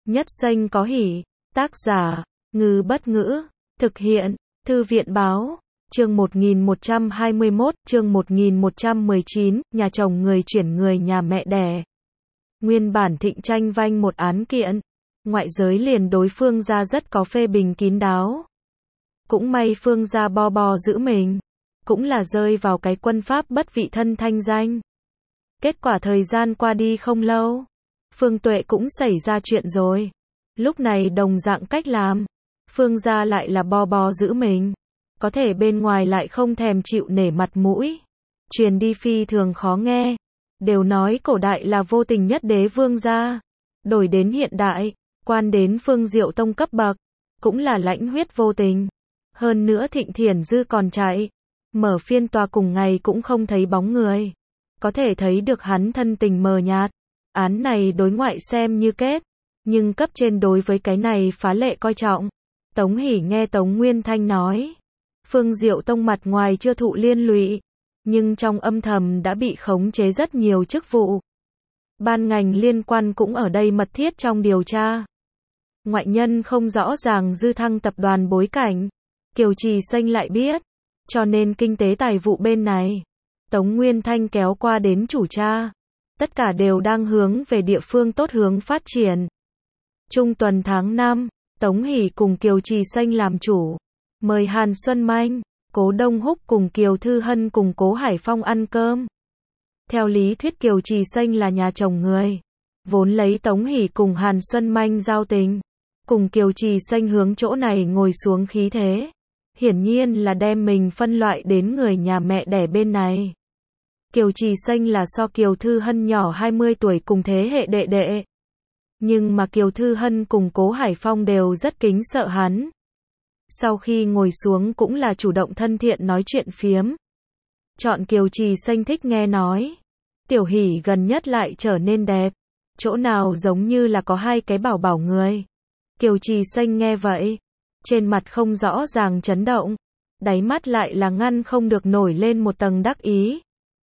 Nhất Xanh có hỉ. Tác giả, Ngư Bất Ngữ. Thực hiện, Thư viện Báo. Chương 1121, chương 1119, nhà chồng người chuyển người nhà mẹ đẻ. Nguyên bản Thịnh tranh vanh một án kiện. Ngoại giới liền đối Phương gia rất có phê bình kín đáo. Cũng may Phương gia bo bo giữ mình. Cũng là rơi vào cái quân pháp bất vị thân thanh danh. Kết quả thời gian qua đi không lâu. Phương Tuệ cũng xảy ra chuyện rồi. Lúc này đồng dạng cách làm. Phương gia lại là bo bo giữ mình. Có thể bên ngoài lại không thèm chịu nể mặt mũi. Truyền đi phi thường khó nghe. Đều nói cổ đại là vô tình nhất đế vương gia. Đổi đến hiện đại, quan đến Phương Diệu Tông cấp bậc. Cũng là lãnh huyết vô tình. Hơn nữa Thịnh Thiển Dư còn chạy. Mở phiên tòa cùng ngày cũng không thấy bóng người. Có thể thấy được hắn thân tình mờ nhạt. Án này đối ngoại xem như kết. Nhưng cấp trên đối với cái này phá lệ coi trọng. Tống Hỷ nghe Tống Nguyên Thanh nói. Phương Diệu Tông mặt ngoài chưa thụ liên lụy. Nhưng trong âm thầm đã bị khống chế rất nhiều chức vụ. Ban ngành liên quan cũng ở đây mật thiết trong điều tra. Ngoại nhân không rõ ràng Dư Thăng tập đoàn bối cảnh. Kiều Trì Xanh lại biết. Cho nên kinh tế tài vụ bên này. Tống Nguyên Thanh kéo qua đến chủ tra. Tất cả đều đang hướng về địa phương tốt hướng phát triển. Trung tuần tháng 5, Tống Hỷ cùng Kiều Trì Xanh làm chủ. Mời Hàn Xuân Manh, Cố Đông Húc cùng Kiều Thư Hân cùng Cố Hải Phong ăn cơm. Theo lý thuyết Kiều Trì Xanh là nhà chồng người. Vốn lấy Tống Hỷ cùng Hàn Xuân Manh giao tình. Cùng Kiều Trì Xanh hướng chỗ này ngồi xuống khí thế. Hiển nhiên là đem mình phân loại đến người nhà mẹ đẻ bên này. Kiều Trì Xanh là so Kiều Thư Hân nhỏ 20 tuổi cùng thế hệ đệ đệ. Nhưng mà Kiều Thư Hân cùng Cố Hải Phong đều rất kính sợ hắn. Sau khi ngồi xuống cũng là chủ động thân thiện nói chuyện phiếm. Chọn Kiều Trì Xanh thích nghe nói. Tiểu Hỷ gần nhất lại trở nên đẹp. Chỗ nào giống như là có hai cái bảo bảo người. Kiều Trì Xanh nghe vậy. Trên mặt không rõ ràng chấn động. Đáy mắt lại là ngăn không được nổi lên một tầng đắc ý.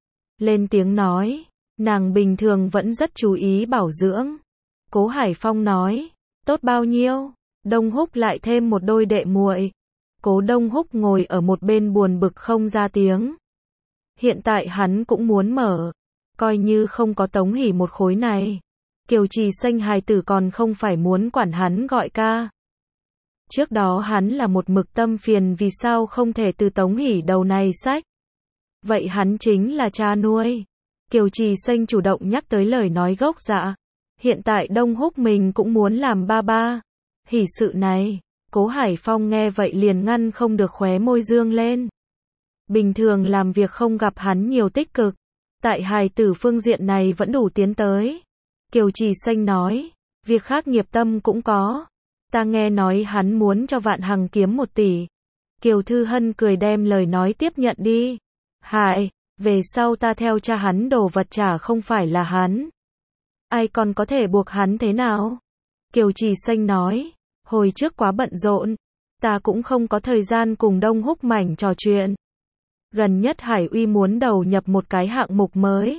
Lên tiếng nói. Nàng bình thường vẫn rất chú ý bảo dưỡng. Cố Hải Phong nói. Tốt bao nhiêu. Đông Húc lại thêm một đôi đệ muội. Cố Đông Húc ngồi ở một bên buồn bực không ra tiếng. Hiện tại hắn cũng muốn mở. Coi như không có Tống Hỷ một khối này. Kiều Trì Xanh hài tử còn không phải muốn quản hắn gọi ca. Trước đó hắn là một mực tâm phiền vì sao không thể từ Tống Hỷ đầu này xách. Vậy hắn chính là cha nuôi. Kiều Trì Xanh chủ động nhắc tới lời nói gốc dạ. Hiện tại Đông Húc mình cũng muốn làm ba ba. Hỷ sự này, Cố Hải Phong nghe vậy liền ngăn không được khóe môi dương lên. Bình thường làm việc không gặp hắn nhiều tích cực. Tại hài tử phương diện này vẫn đủ tiến tới. Kiều Trì Xanh nói, việc khác nghiệp tâm cũng có. Ta nghe nói hắn muốn cho Vạn Hằng kiếm 1 tỷ. Kiều Thư Hân cười đem lời nói tiếp nhận đi. Hại, về sau ta theo cha hắn đồ vật trả không phải là hắn. Ai còn có thể buộc hắn thế nào? Kiều Trì Xanh nói, hồi trước quá bận rộn. Ta cũng không có thời gian cùng Đông Húc mảnh trò chuyện. Gần nhất Hải Uy muốn đầu nhập một cái hạng mục mới.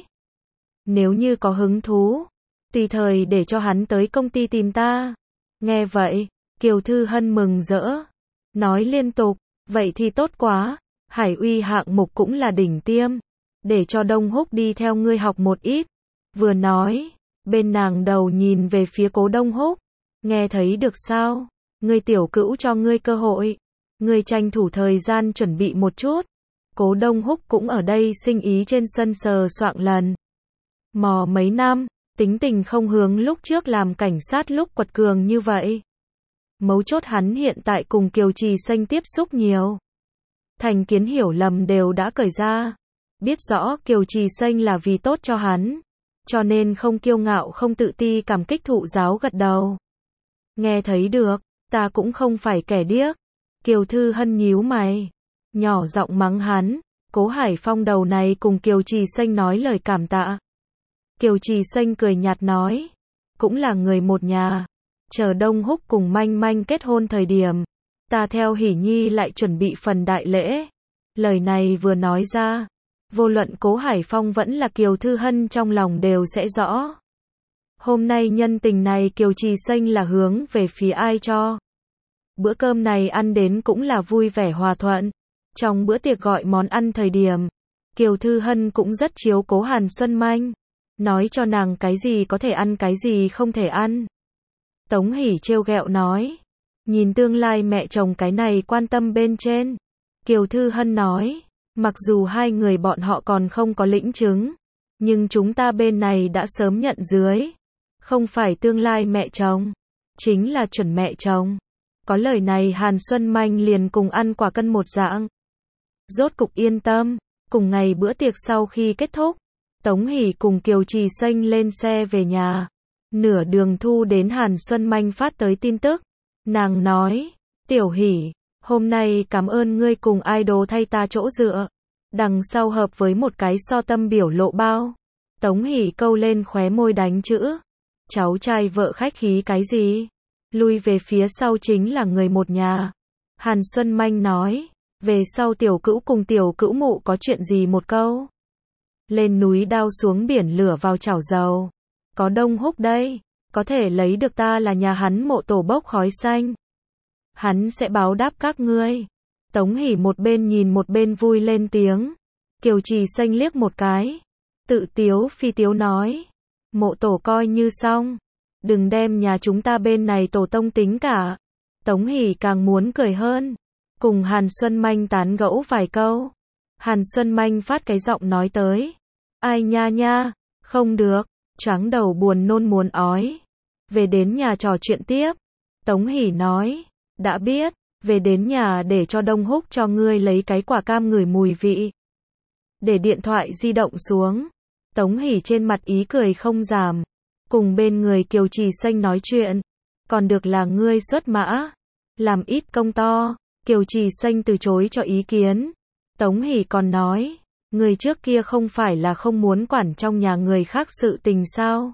Nếu như có hứng thú, tùy thời để cho hắn tới công ty tìm ta. Nghe vậy, Kiều Thư Hân mừng rỡ. Nói liên tục, vậy thì tốt quá. Hải Uy hạng mục cũng là đỉnh tiêm. Để cho Đông Húc đi theo ngươi học một ít. Vừa nói, bên nàng đầu nhìn về phía Cố Đông Húc. Nghe thấy được sao? Ngươi tiểu cữu cho ngươi cơ hội. Ngươi tranh thủ thời gian chuẩn bị một chút. Cố Đông Húc cũng ở đây sinh ý trên sân sờ soạng lần. Mò mấy năm, tính tình không hướng lúc trước làm cảnh sát lúc quật cường như vậy. Mấu chốt hắn hiện tại cùng Kiều Trì Xanh tiếp xúc nhiều. Thành kiến hiểu lầm đều đã cởi ra. Biết rõ Kiều Trì Xanh là vì tốt cho hắn. Cho nên không kiêu ngạo không tự ti cảm kích thụ giáo gật đầu. Nghe thấy được, ta cũng không phải kẻ điếc. Kiều Thư Hân nhíu mày. Nhỏ giọng mắng hắn. Cố Hải Phong đầu này cùng Kiều Trì Xanh nói lời cảm tạ. Kiều Trì Xanh cười nhạt nói. Cũng là người một nhà. Chờ Đông Húc cùng Manh Manh kết hôn thời điểm. Ta theo Hỷ Nhi lại chuẩn bị phần đại lễ. Lời này vừa nói ra. Vô luận Cố Hải Phong vẫn là Kiều Thư Hân trong lòng đều sẽ rõ. Hôm nay nhân tình này Kiều Trì Xanh là hướng về phía ai cho. Bữa cơm này ăn đến cũng là vui vẻ hòa thuận. Trong bữa tiệc gọi món ăn thời điểm, Kiều Thư Hân cũng rất chiếu cố Hàn Xuân Manh, nói cho nàng cái gì có thể ăn cái gì không thể ăn. Tống Hỷ trêu ghẹo nói, nhìn tương lai mẹ chồng cái này quan tâm bên trên. Kiều Thư Hân nói, mặc dù hai người bọn họ còn không có lĩnh chứng, nhưng chúng ta bên này đã sớm nhận dưới. Không phải tương lai mẹ chồng, chính là chuẩn mẹ chồng. Có lời này Hàn Xuân Manh liền cùng ăn quả cân một dạng. Rốt cục yên tâm, cùng ngày bữa tiệc sau khi kết thúc, Tống Hỷ cùng Kiều Trì Xanh lên xe về nhà. Nửa đường thu đến Hàn Xuân Manh phát tới tin tức. Nàng nói, Tiểu Hỷ, hôm nay cảm ơn ngươi cùng idol thay ta chỗ dựa. Đằng sau hợp với một cái so tâm biểu lộ bao. Tống Hỷ câu lên khóe môi đánh chữ. Cháu trai vợ khách khí cái gì? Lui về phía sau chính là người một nhà. Hàn Xuân Manh nói, về sau tiểu cữu cùng tiểu cữu mụ có chuyện gì một câu. Lên núi đao xuống biển lửa vào chảo dầu. Có Đông Húc đây, có thể lấy được ta là nhà hắn mộ tổ bốc khói xanh. Hắn sẽ báo đáp các ngươi. Tống Hỷ một bên nhìn một bên vui lên tiếng. Kiều Trì Xanh liếc một cái. Tự tiếu phi tiếu nói. Mộ tổ coi như xong. Đừng đem nhà chúng ta bên này tổ tông tính cả. Tống Hỷ càng muốn cười hơn. Cùng Hàn Xuân Manh tán gẫu vài câu. Hàn Xuân Manh phát cái giọng nói tới. Ai nha nha, không được, choáng đầu buồn nôn muốn ói. Về đến nhà trò chuyện tiếp. Tống Hỷ nói, đã biết, về đến nhà để cho Đông Húc cho ngươi lấy cái quả cam ngửi mùi vị. Để điện thoại di động xuống. Tống Hỷ trên mặt ý cười không giảm. Cùng bên người Kiều Trì Xanh nói chuyện. Còn được là ngươi xuất mã. Làm ít công to. Kiều Trì Xanh từ chối cho ý kiến. Tống Hỷ còn nói, người trước kia không phải là không muốn quản trong nhà người khác sự tình sao?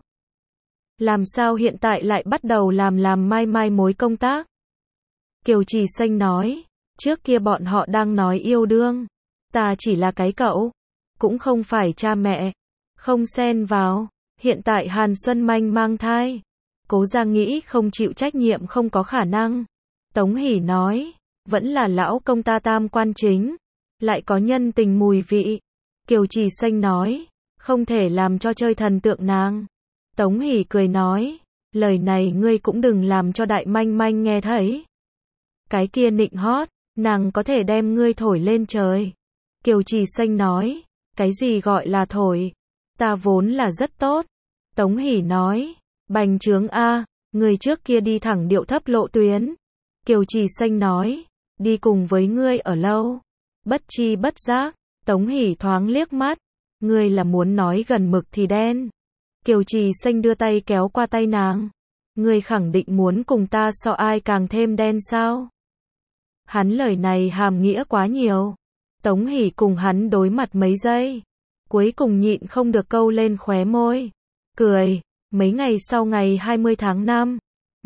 Làm sao hiện tại lại bắt đầu làm mai mối công tác? Kiều Trì Xanh nói, trước kia bọn họ đang nói yêu đương. Ta chỉ là cái cậu, cũng không phải cha mẹ, không xen vào. Hiện tại Hàn Xuân Manh mang thai. Cố ra nghĩ không chịu trách nhiệm không có khả năng. Tống Hỷ nói, vẫn là lão công ta tam quan chính. Lại có nhân tình mùi vị. Kiều Trì Xanh nói, không thể làm cho chơi thần tượng nàng. Tống Hỷ cười nói, lời này ngươi cũng đừng làm cho Đại Manh Manh nghe thấy. Cái kia nịnh hót, nàng có thể đem ngươi thổi lên trời. Kiều Trì Xanh nói, cái gì gọi là thổi? Ta vốn là rất tốt. Tống Hỷ nói, bành trướng a, người trước kia đi thẳng điệu thấp lộ tuyến. Kiều Trì Xanh nói, đi cùng với ngươi ở lâu. Bất chi bất giác, Tống Hỷ thoáng liếc mắt. Ngươi là muốn nói gần mực thì đen. Kiều Trì Xanh đưa tay kéo qua tay nàng. Ngươi khẳng định muốn cùng ta so ai càng thêm đen sao? Hắn lời này hàm nghĩa quá nhiều. Tống Hỷ cùng hắn đối mặt mấy giây. Cuối cùng nhịn không được câu lên khóe môi. Cười. Mấy ngày sau ngày 20 tháng 5,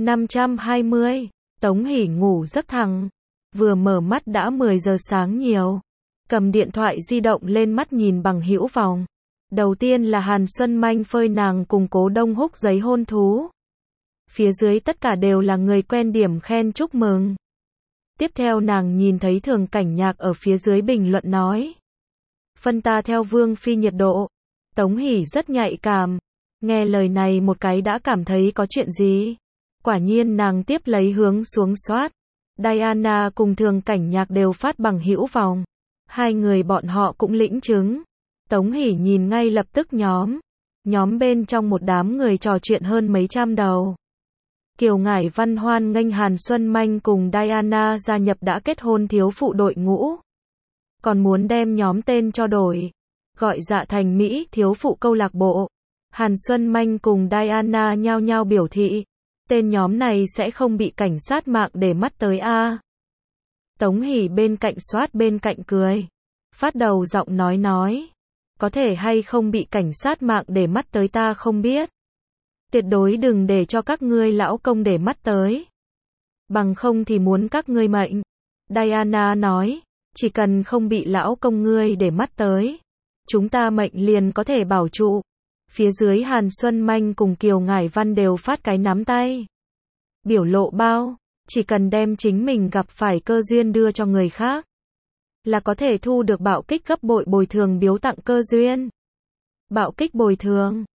520, Tống Hỷ ngủ giấc thẳng. Vừa mở mắt đã 10 giờ sáng nhiều. Cầm điện thoại di động lên mắt nhìn bằng hữu vòng. Đầu tiên là Hàn Xuân Manh phơi nàng cùng Cố Đông Húc giấy hôn thú. Phía dưới tất cả đều là người quen điểm khen chúc mừng. Tiếp theo nàng nhìn thấy Thường Cảnh Nhạc ở phía dưới bình luận nói. Phân ta theo Vương Phi nhiệt độ. Tống Hỷ rất nhạy cảm. Nghe lời này một cái đã cảm thấy có chuyện gì. Quả nhiên nàng tiếp lấy hướng xuống soát. Diana cùng Thường Cảnh Nhạc đều phát bằng hữu vòng. Hai người bọn họ cũng lĩnh chứng. Tống Hỷ nhìn ngay lập tức nhóm bên trong một đám người trò chuyện hơn mấy trăm đầu. Kiều Ngải Văn hoan nghênh Hàn Xuân Manh cùng Diana gia nhập đã kết hôn thiếu phụ đội ngũ. Còn muốn đem nhóm tên cho đổi. Gọi Dạ thành Mỹ thiếu phụ câu lạc bộ. Hàn Xuân Manh cùng Diana nhao nhao biểu thị. Tên nhóm này sẽ không bị cảnh sát mạng để mắt tới a. Tống Hỷ bên cạnh soát bên cạnh cười. Phát đầu giọng nói. Có thể hay không bị cảnh sát mạng để mắt tới ta không biết. Tuyệt đối đừng để cho các ngươi lão công để mắt tới. Bằng không thì muốn các ngươi mệnh. Diana nói, chỉ cần không bị lão công ngươi để mắt tới. Chúng ta mệnh liền có thể bảo trụ. Phía dưới Hàn Xuân Manh cùng Kiều Ngải Văn đều phát cái nắm tay. Biểu lộ bao, chỉ cần đem chính mình gặp phải cơ duyên đưa cho người khác, là có thể thu được bạo kích gấp bội bồi thường biếu tặng cơ duyên. Bạo kích bồi thường.